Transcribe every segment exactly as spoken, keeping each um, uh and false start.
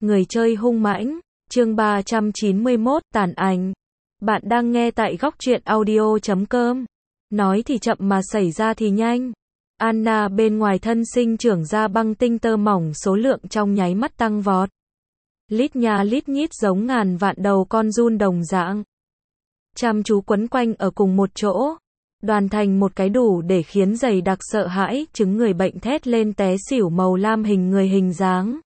Người chơi hung mãnh, chương ba trăm chín mươi mốt, tàn ảnh. Bạn đang nghe tại góc truyện audio chấm com. Nói thì chậm mà xảy ra thì nhanh. Anna bên ngoài thân sinh trưởng ra băng tinh tơ mỏng, số lượng trong nháy mắt tăng vọt. Lít nha lít nhít giống ngàn vạn đầu con giun đồng dạng. Chăm chú quấn quanh ở cùng một chỗ. Đoàn thành một cái đủ để khiến dày đặc sợ hãi, chứng người bệnh thét lên té xỉu màu lam hình người hình dáng.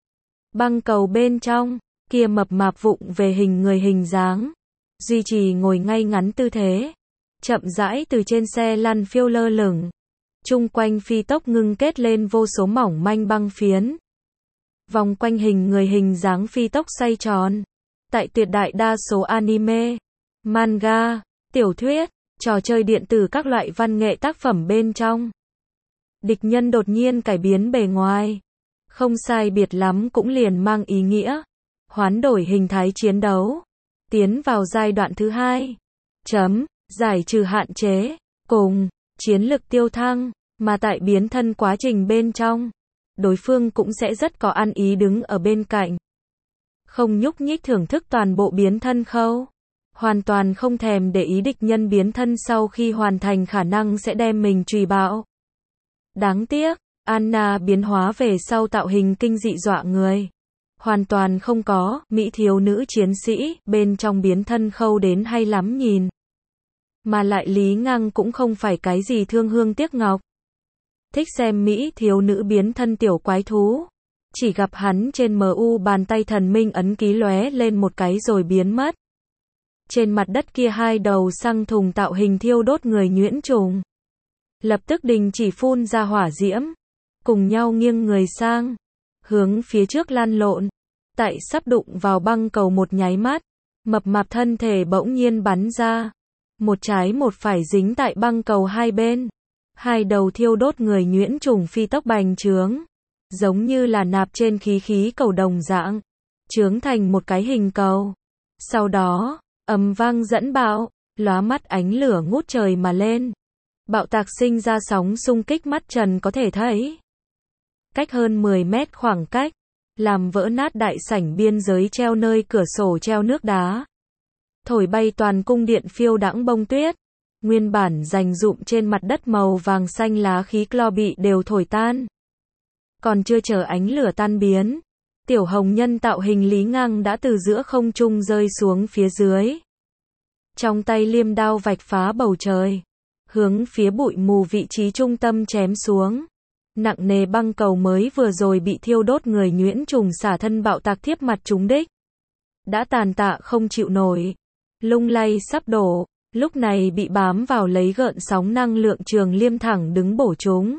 Băng cầu bên trong, kia mập mạp vụng về hình người hình dáng. Duy trì ngồi ngay ngắn tư thế. Chậm rãi từ trên xe lăn phiêu lơ lửng. Chung quanh phi tốc ngưng kết lên vô số mỏng manh băng phiến. Vòng quanh hình người hình dáng phi tốc xoay tròn. Tại tuyệt đại đa số anime, manga, tiểu thuyết, trò chơi điện tử các loại văn nghệ tác phẩm bên trong, địch nhân đột nhiên cải biến bề ngoài, không sai biệt lắm cũng liền mang ý nghĩa hoán đổi hình thái chiến đấu, tiến vào giai đoạn thứ hai. Chấm, giải trừ hạn chế, cùng, chiến lực tiêu thăng, mà tại biến thân quá trình bên trong, đối phương cũng sẽ rất có ăn ý đứng ở bên cạnh. Không nhúc nhích thưởng thức toàn bộ biến thân khâu. Hoàn toàn không thèm để ý địch nhân biến thân sau khi hoàn thành khả năng sẽ đem mình trùy bạo. Đáng tiếc, Anna biến hóa về sau tạo hình kinh dị dọa người. Hoàn toàn không có, mỹ thiếu nữ chiến sĩ, bên trong biến thân khâu đến hay lắm nhìn. Mà lại Lý Ngang cũng không phải cái gì thương hương tiếc ngọc. Thích xem mỹ thiếu nữ biến thân tiểu quái thú. Chỉ gặp hắn trên em u bàn tay thần minh ấn ký lóe lên một cái rồi biến mất. Trên mặt đất kia hai đầu xăng thùng tạo hình thiêu đốt người nhuyễn trùng. Lập tức đình chỉ phun ra hỏa diễm. Cùng nhau nghiêng người sang. Hướng phía trước lăn lộn. Tại sắp đụng vào băng cầu một nháy mắt. Mập mạp thân thể bỗng nhiên bắn ra. Một trái một phải dính tại băng cầu hai bên. Hai đầu thiêu đốt người nhuyễn trùng phi tốc bành trướng. Giống như là nạp trên khí khí cầu đồng dạng. Trướng thành một cái hình cầu. Sau đó, ầm vang dẫn bạo, lóa mắt ánh lửa ngút trời mà lên. Bạo tạc sinh ra sóng xung kích mắt trần có thể thấy. Cách hơn mười mét khoảng cách, làm vỡ nát đại sảnh biên giới treo nơi cửa sổ treo nước đá. Thổi bay toàn cung điện phiêu đãng bông tuyết. Nguyên bản dành dụm trên mặt đất màu vàng xanh lá khí clo bị đều thổi tan. Còn chưa chờ ánh lửa tan biến, tiểu hồng nhân tạo hình Lý Ngang đã từ giữa không trung rơi xuống phía dưới. Trong tay liêm đao vạch phá bầu trời, hướng phía bụi mù vị trí trung tâm chém xuống. Nặng nề băng cầu mới vừa rồi bị thiêu đốt người nhuyễn trùng xả thân bạo tạc thiếp mặt trúng đích. Đã tàn tạ không chịu nổi, lung lay sắp đổ, lúc này bị bám vào lấy gợn sóng năng lượng trường liêm thẳng đứng bổ chúng.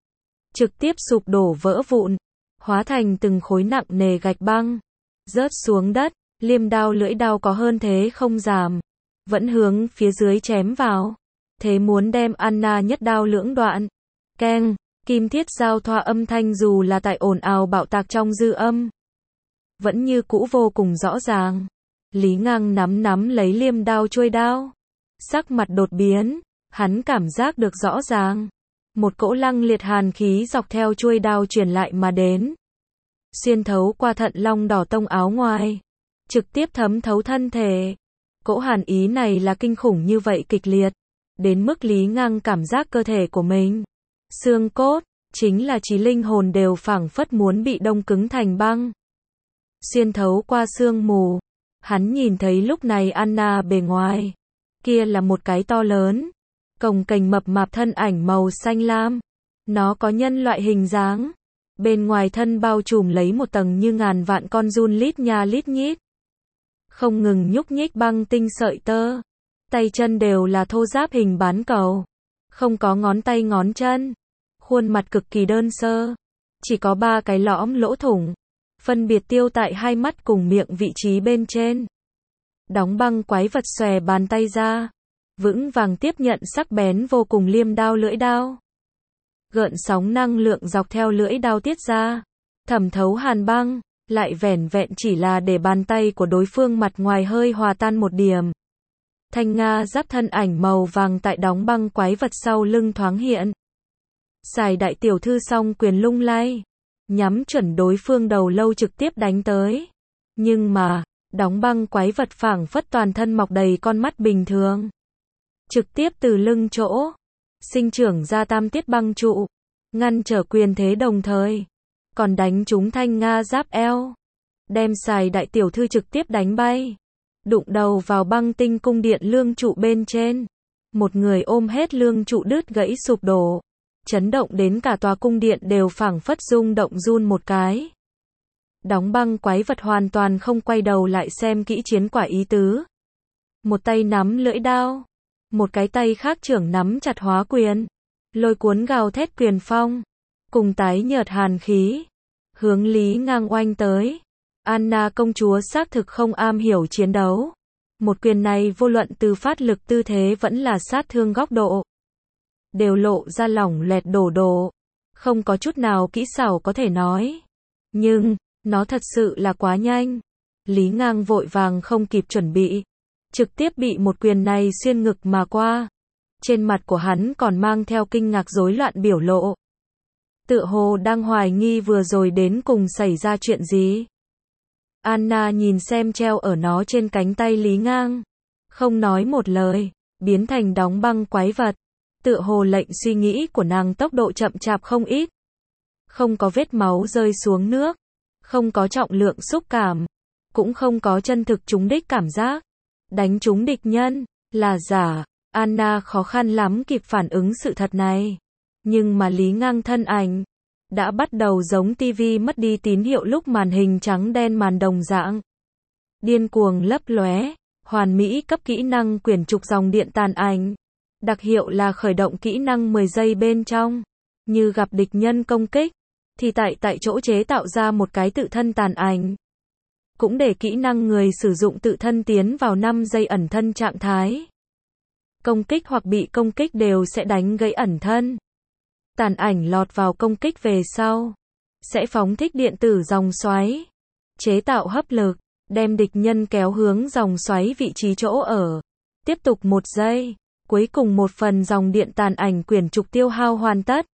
Trực tiếp sụp đổ vỡ vụn, hóa thành từng khối nặng nề gạch băng, rớt xuống đất, liêm đao lưỡi đao có hơn thế không giảm, vẫn hướng phía dưới chém vào, thế muốn đem Anna nhất đao lưỡng đoạn. Keng, kim thiết giao thoa âm thanh dù là tại ồn ào bạo tạc trong dư âm, vẫn như cũ vô cùng rõ ràng. Lý Ngang nắm nắm lấy liêm đao chuôi đao, sắc mặt đột biến, hắn cảm giác được rõ ràng. Một cỗ lăng liệt hàn khí dọc theo chuôi đao truyền lại mà đến. Xuyên thấu qua thận long đỏ tông áo ngoài. Trực tiếp thấm thấu thân thể. Cỗ hàn ý này là kinh khủng như vậy kịch liệt. Đến mức Lý Ngang cảm giác cơ thể của mình. Xương cốt, chính là trí linh hồn đều phảng phất muốn bị đông cứng thành băng. Xuyên thấu qua sương mù. Hắn nhìn thấy lúc này Anna bề ngoài. Kia là một cái to lớn. Cồng kềnh mập mạp thân ảnh màu xanh lam. Nó có nhân loại hình dáng. Bên ngoài thân bao trùm lấy một tầng như ngàn vạn con giun lít nha lít nhít. Không ngừng nhúc nhích băng tinh sợi tơ. Tay chân đều là thô ráp hình bán cầu. Không có ngón tay ngón chân. Khuôn mặt cực kỳ đơn sơ. Chỉ có ba cái lõm lỗ thủng. Phân biệt tiêu tại hai mắt cùng miệng vị trí bên trên. Đóng băng quái vật xòe bàn tay ra. Vững vàng tiếp nhận sắc bén vô cùng liêm đao lưỡi đao. Gợn sóng năng lượng dọc theo lưỡi đao tiết ra. Thẩm thấu hàn băng, lại vẻn vẹn chỉ là để bàn tay của đối phương mặt ngoài hơi hòa tan một điểm. Thanh Nga giáp thân ảnh màu vàng tại đóng băng quái vật sau lưng thoáng hiện. Xài đại tiểu thư song quyền lung lay. nhắm chuẩn đối phương đầu lâu trực tiếp đánh tới. Nhưng mà, đóng băng quái vật phảng phất toàn thân mọc đầy con mắt bình thường. Trực tiếp từ lưng chỗ, sinh trưởng ra tam tiết băng trụ, ngăn trở quyền thế đồng thời. Còn đánh trúng Thanh Nga giáp eo. Đem xài đại tiểu thư trực tiếp đánh bay. Đụng đầu vào băng tinh cung điện lương trụ bên trên. Một người ôm hết lương trụ đứt gãy sụp đổ. Chấn động đến cả tòa cung điện đều phảng phất rung động run một cái. Đóng băng quái vật hoàn toàn không quay đầu lại xem kỹ chiến quả ý tứ. Một tay nắm lưỡi đao. Một cái tay khác trưởng nắm chặt hóa quyền. Lôi cuốn gào thét quyền phong. Cùng tái nhợt hàn khí. Hướng Lý Ngang oanh tới. Anna công chúa xác thực không am hiểu chiến đấu. Một quyền này vô luận từ phát lực tư thế vẫn là sát thương góc độ. Đều lộ ra lỏng loẹt đổ đổ. Không có chút nào kỹ xảo có thể nói. Nhưng, nó thật sự là quá nhanh. Lý Ngang vội vàng không kịp chuẩn bị. Trực tiếp bị một quyền này xuyên ngực mà qua. Trên mặt của hắn còn mang theo kinh ngạc rối loạn biểu lộ. Tựa hồ đang hoài nghi vừa rồi đến cùng xảy ra chuyện gì. Anna nhìn xem treo ở nó trên cánh tay Lý Ngang. Không nói một lời, biến thành đóng băng quái vật. Tựa hồ lệnh suy nghĩ của nàng tốc độ chậm chạp không ít. Không có vết máu rơi xuống nước. Không có trọng lượng xúc cảm. Cũng không có chân thực trúng đích cảm giác. Đánh trúng địch nhân, là giả. Anna khó khăn lắm kịp phản ứng sự thật này. Nhưng mà Lý Ngang thân ảnh đã bắt đầu giống tivi mất đi tín hiệu lúc màn hình trắng đen màn đồng dạng. Điên cuồng lấp lóe, hoàn mỹ cấp kỹ năng quyển trục dòng điện tàn ảnh. Đặc hiệu là khởi động kỹ năng mười giây bên trong. Như gặp địch nhân công kích, thì tại tại chỗ chế tạo ra một cái tự thân tàn ảnh. Cũng để kỹ năng người sử dụng tự thân tiến vào năm giây ẩn thân trạng thái. Công kích hoặc bị công kích đều sẽ đánh gãy ẩn thân. Tàn ảnh lọt vào công kích về sau, sẽ phóng thích điện tử dòng xoáy, chế tạo hấp lực, đem địch nhân kéo hướng dòng xoáy vị trí chỗ ở. Tiếp tục một giây, cuối cùng một phần dòng điện tàn ảnh quyển trục tiêu hao hoàn tất.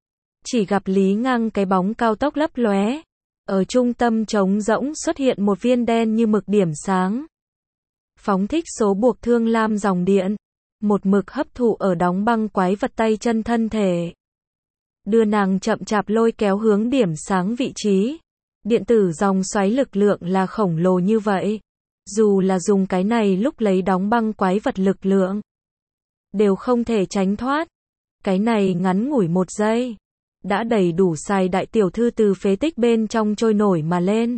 Chỉ gặp Lý Ngang cái bóng cao tốc lấp lóe. Ở trung tâm trống rỗng xuất hiện một viên đen như mực điểm sáng. Phóng thích số buộc thương lam dòng điện. Một mực hấp thụ ở đóng băng quái vật tay chân thân thể. Đưa nàng chậm chạp lôi kéo hướng điểm sáng vị trí. Điện tử dòng xoáy lực lượng là khổng lồ như vậy. Dù là dùng cái này lúc lấy đóng băng quái vật lực lượng. Đều không thể tránh thoát. Cái này ngắn ngủi một giây. Đã đầy đủ xài đại tiểu thư từ phế tích bên trong trôi nổi mà lên.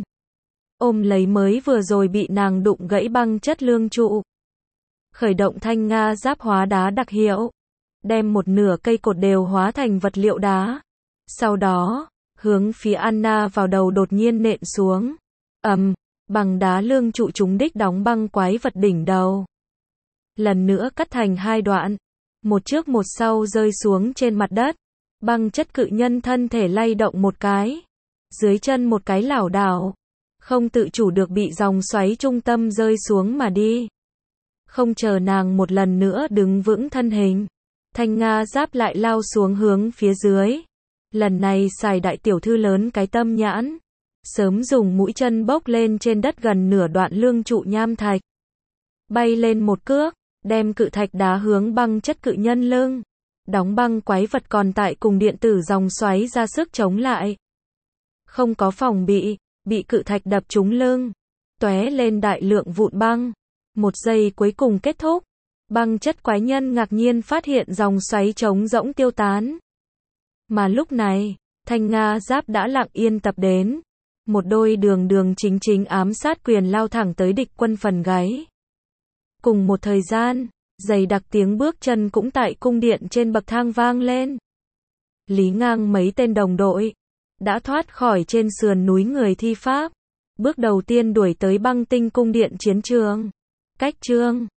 Ôm lấy mới vừa rồi bị nàng đụng gãy băng chất lương trụ. Khởi động Thanh Nga giáp hóa đá đặc hiệu. Đem một nửa cây cột đều hóa thành vật liệu đá. Sau đó, hướng phía Anna vào đầu đột nhiên nện xuống. Ầm, bằng đá lương trụ trúng đích đóng băng quái vật đỉnh đầu. Lần nữa cắt thành hai đoạn. Một trước một sau rơi xuống trên mặt đất. Băng chất cự nhân thân thể lay động một cái. Dưới chân một cái lảo đảo. Không tự chủ được bị dòng xoáy trung tâm rơi xuống mà đi. Không chờ nàng một lần nữa đứng vững thân hình. Thanh Nga giáp lại lao xuống hướng phía dưới. Lần này xài đại tiểu thư lớn cái tâm nhãn. Sớm dùng mũi chân bốc lên trên đất gần nửa đoạn lương trụ nham thạch. Bay lên một cước, đem cự thạch đá hướng băng chất cự nhân lưng. Đóng băng quái vật còn tại cùng điện tử dòng xoáy ra sức chống lại. Không có phòng bị, bị cự thạch đập trúng lưng. Tóe lên đại lượng vụn băng. Một giây cuối cùng kết thúc. Băng chất quái nhân ngạc nhiên phát hiện dòng xoáy trống rỗng tiêu tán. Mà lúc này, Thanh Nga giáp đã lặng yên tập đến. Một đôi đường đường chính chính ám sát quyền lao thẳng tới địch quân phần gáy. Cùng một thời gian, dày đặc tiếng bước chân cũng tại cung điện trên bậc thang vang lên. Lý Ngang mấy tên đồng đội đã thoát khỏi trên sườn núi người thi pháp. Bước đầu tiên đuổi tới băng tinh cung điện chiến trường. Cách chương